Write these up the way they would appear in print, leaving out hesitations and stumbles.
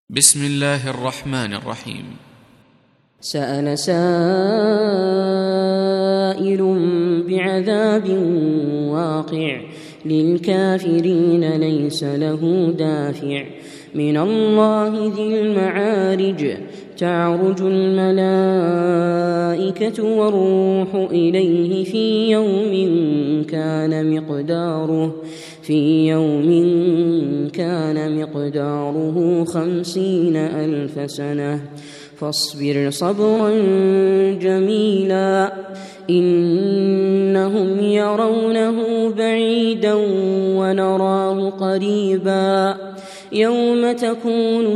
بسم الله الرحمن الرحيم. سأل سائل بعذاب واقع للكافرين ليس له دافع من الله ذي المعارج تعرج الملائكة والروح إليه في يوم كان مقداره 50,000 سنة فاصبر صبرا جميلا إنهم يرونه بعيدا ونراه قريبا يوم تكون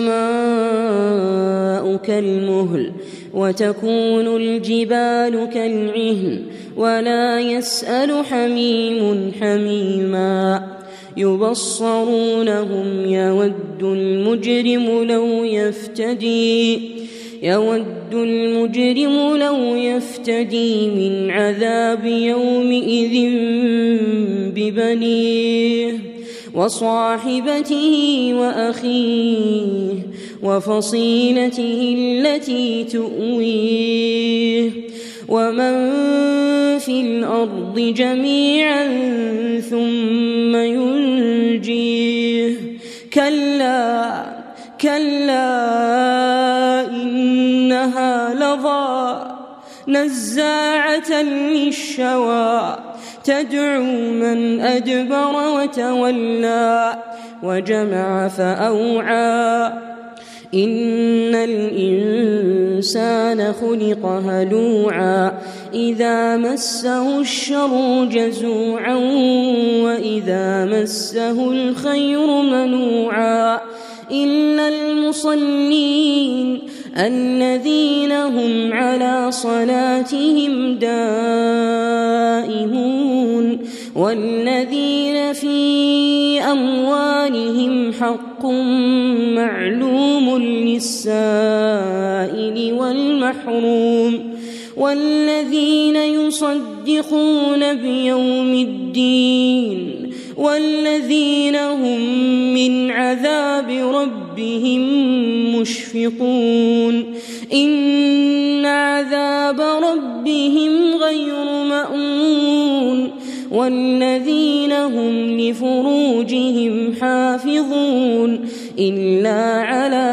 السماء كالمهل وتكون الجبال كالعهن ولا يسأل حميم حميما يبصرونهم يود المجرم لو يفتدي من عذاب يومئذ ببنيه وصاحبته وأخيه وفصيلته التي تؤويه ومن في الأرض جميعا ثم ينجيه كلا إنها لظى نزاعة للشوى تدعو من أدبر وتولى وجمع فأوعى إن الإنسان خلق هلوعا إذا مسه الشر جزوعا وإذا مسه الخير منوعا إلا المصلين الذين هم على صلاتهم دائمون والذين في أموالهم حق معلوم للسائل والمحروم والذين يصدقون بيوم الدين والذين هم من عذاب ربهم مشفقون إن عذاب ربهم غير مأمون والذين هم لفروجهم حافظون إلا على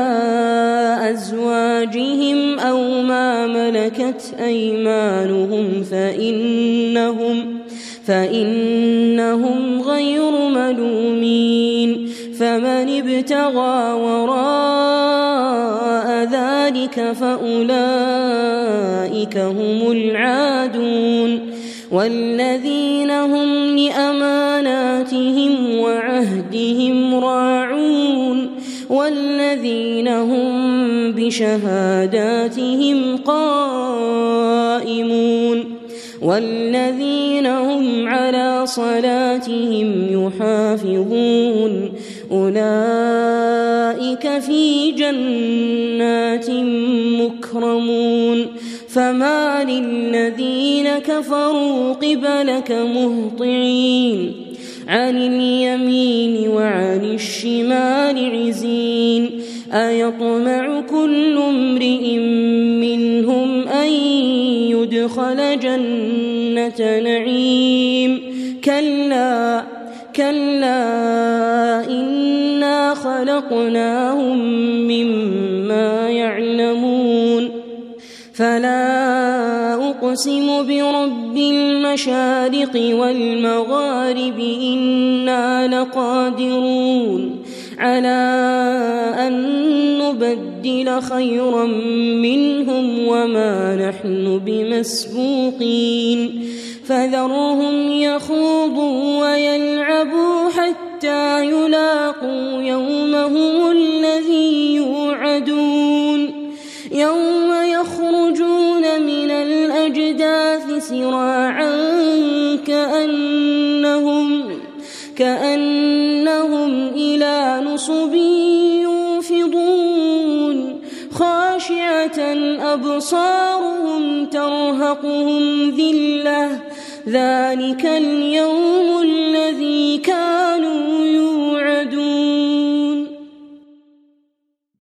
أزواجهم أو ما ملكت أيمانهم فإنهم غير ملومين فمن ابتغى وراء ذلك فأولئك هم العادون والذين هم لأماناتهم وعهدهم راعون والذين هم بشهاداتهم قائمون والذين هم على صلاتهم يحافظون أولئك في جنات مكرمون فما للذين كفروا قبلك مهطعين عن اليمين وعن الشمال عزين أيطمع كل امرئ منهم أن يدخل جنة نعيم كلا إنا خلقناهم مما يعلمون فلا أقسم برب المشارق والمغارب إنا لقادرون على أن نبدل خيرا منهم وما نحن بمسبوقين فذرهم يخوضوا ويلعبوا حتى يلاقوا يومهم الذي يوعدون يوم يخرجون من الأجداث سراعا كأنهم إلى نصب يوفضون خاشعة أبصارهم ترهقهم ذلة ذلك اليوم الذي كانوا